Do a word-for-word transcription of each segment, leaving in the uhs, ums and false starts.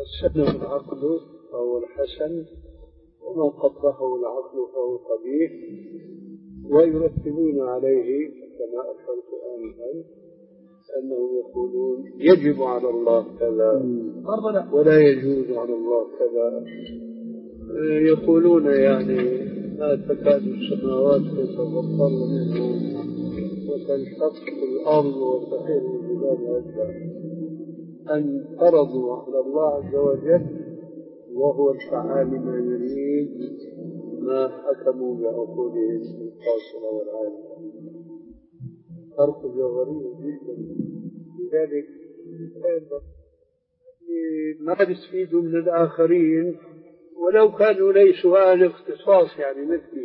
الحسن العقل فهو الحسن، وما قبحه العقل فهو قبيح، ويرتبون عليه كما أشرت آنفا أنهم يقولون يجب على الله كذا ولا يجوز على الله كذا. يقولون يعني ما تكاد السماوات تتفطرن منه وتنشق الأرض وتخر الجبال هكذا، أن فرضوا على الله عز وجل وهو الفعال ما يريد ما حكموا بعقولهم القاصرة والعالية. فرق جوهري جدا. لذلك ما يستفيدوا من الآخرين ولو كانوا ليسوا أهل اختصاص يعني مثلي.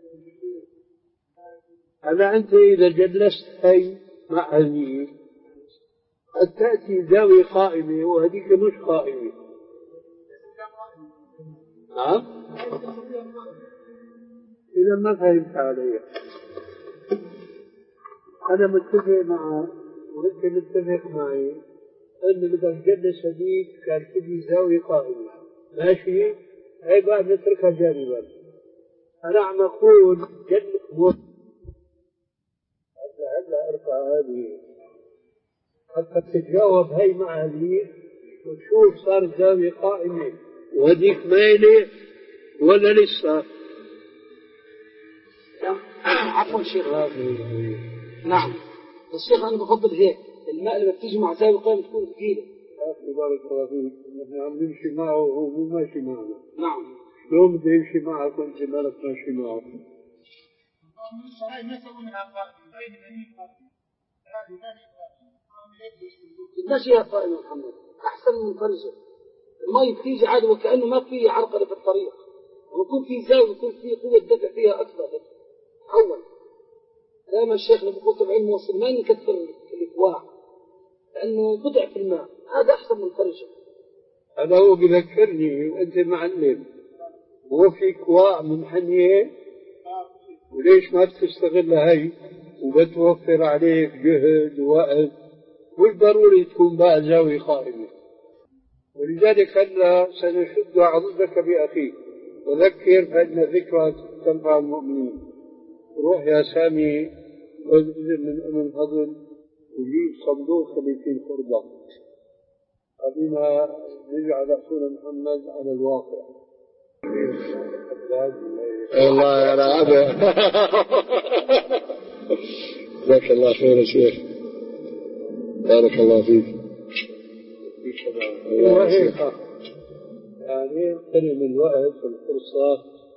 أنا أنت إذا جلست هي مع هذه قد تأتي ذوي قائمة وهذيك مش قائمة. نعم إذا ما فهمت علي. أنا متفق معه وأنت متفق معي أن إذا نجلس هذيك كان تجي زاوية قائمة ماشي، هاي بعد نتركها جانبا. أنا عم أقول جلس هلا هلا أرفع هذه حتى تتجاوب هاي مع هذه وتشوف صار زاوية قائمة وهذيك مايلة ولا لسه. عفوا شيخ. نعم الشيخ أنا بفضل هيك الماء لما بتيجي مع زاوية قائمة تكون ثقيلة. بارك الله فيك. نحن عم نمشي معه وهو مو ماشي معنا. نعم شلون بده يمشي معك وانت مالك ماشي معه؟ المشي يا قائم محمد أحسن من فرجه. الماء بتيجي عادي وكأنه ما فيه عرقلة في الطريق، ويكون فيه زاوية ويكون فيه قوة دفع فيها أكثر. أول دائما الشيخ لما بقول تبع علم وصل ما يكثر الإكواع لأنه بضعف الماء، هذا أحسن من فرجه. هذا هو بذكرني وأنت معلم، هو في كواع من حنية وليش ما تستغل هاي وبتوفر عليك جهد ووقت، مش ضروري تكون بقى زاوية قائمة. ولذلك هلا سنشد عضدك بأخيك وذكر فإن الذكرى تنفع المؤمنين. روح يا سامي خذ إذن من أم الفضل وجيب صندوق اللي فيه الخردة، خلينا نجعل أخونا محمد على الواقع. والله أنا عبا جزاك الله خير يا شيخ، بارك الله فيك. الله هيك يعني اغتنم الوقت والفرصة